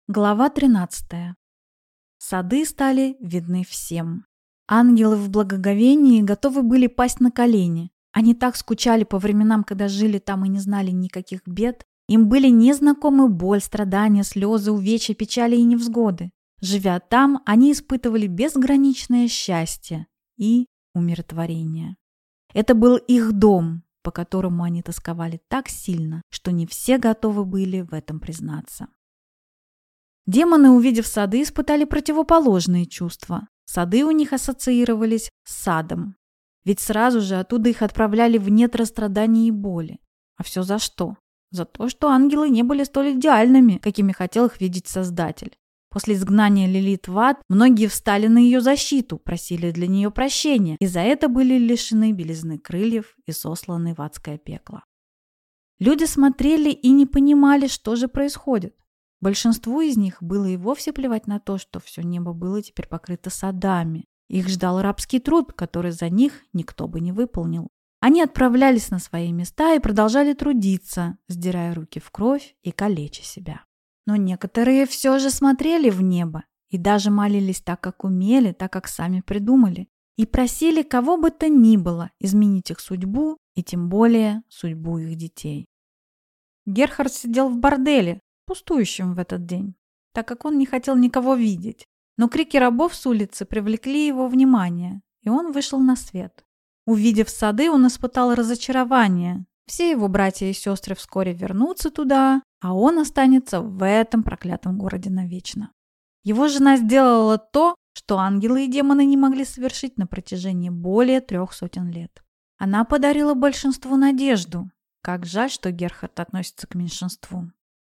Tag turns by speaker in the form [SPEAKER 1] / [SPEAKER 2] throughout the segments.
[SPEAKER 1] Глава 13. Сады стали видны всем. Ангелы в благоговении готовы были пасть на колени. Они так скучали по временам, когда жили там и не знали никаких бед. Им были незнакомы боль, страдания, слезы, увечья, печали и невзгоды. Живя там, они испытывали безграничное счастье и умиротворение. Это был их дом, по которому они тосковали так сильно, что не все готовы были в этом признаться. Демоны, увидев сады, испытали противоположные чувства. Сады у них ассоциировались с садом. Ведь сразу же оттуда их отправляли в недра страданий и боли. А все за что? За то, что ангелы не были столь идеальными, какими хотел их видеть Создатель. После изгнания Лилит в ад, многие встали на ее защиту, просили для нее прощения, и за это были лишены белизны крыльев и сосланы в адское пекло. Люди смотрели и не понимали, что же происходит. Большинству из них было и вовсе плевать на то, что все небо было теперь покрыто садами. Их ждал рабский труд, который за них никто бы не выполнил. Они отправлялись на свои места и продолжали трудиться, сдирая руки в кровь и калеча себя. Но некоторые все же смотрели в небо и даже молились так, как умели, так, как сами придумали, и просили кого бы то ни было изменить их судьбу и тем более судьбу их детей. Герхард сидел в борделе, пустующим в этот день, так как он не хотел никого видеть. Но крики рабов с улицы привлекли его внимание, и он вышел на свет. Увидев сады, он испытал разочарование. Все его братья и сестры вскоре вернутся туда, а он останется в этом проклятом городе навечно. Его жена сделала то, что ангелы и демоны не могли совершить на протяжении более 300 лет. Она подарила большинству надежду. Как жаль, что Герхард относится к меньшинству.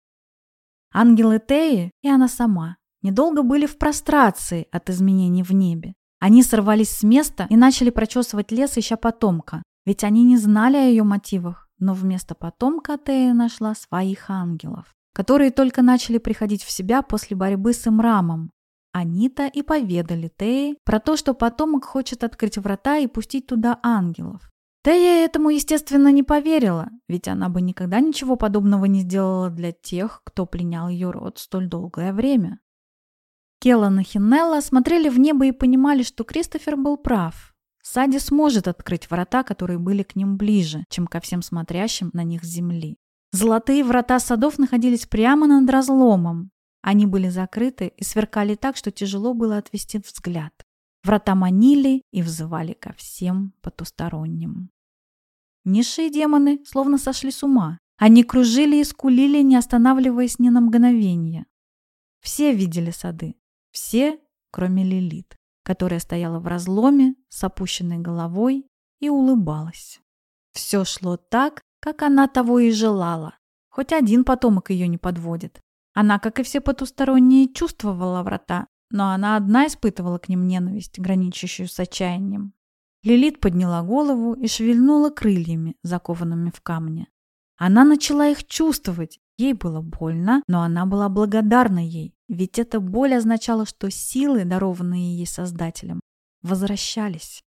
[SPEAKER 1] Ангелы Теи и она сама недолго были в прострации от изменений в небе. Они сорвались с места и начали прочесывать лес, ища потомка. Ведь они не знали о ее мотивах, но вместо потомка Тея нашла своих ангелов, которые только начали приходить в себя после борьбы с Имрамом. Они-то и поведали Теи про то, что потомок хочет открыть врата и пустить туда ангелов. Тея этому, естественно, не поверила, ведь она бы никогда ничего подобного не сделала для тех, кто пленял ее род столь долгое время. Келлан и Хинелла смотрели в небо и понимали, что Кристофер был прав. Сади сможет открыть врата, которые были к ним ближе, чем ко всем смотрящим на них с земли. Золотые врата садов находились прямо над разломом. Они были закрыты и сверкали так, что тяжело было отвести взгляд. Врата манили и взывали ко всем потусторонним. Низшие демоны словно сошли с ума. Они кружили и скулили, не останавливаясь ни на мгновение. Все видели сады. Все, кроме Лилит, которая стояла в разломе с опущенной головой и улыбалась. Все шло так, как она того и желала. Хоть один потомок ее не подводит. Она, как и все потусторонние, чувствовала врата, но она одна испытывала к ним ненависть, граничащую с отчаянием. Лилит подняла голову и шевельнула крыльями, закованными в камне. Она начала их чувствовать. Ей было больно, но она была благодарна ей, ведь эта боль означала, что силы, дарованные ей Создателем, возвращались.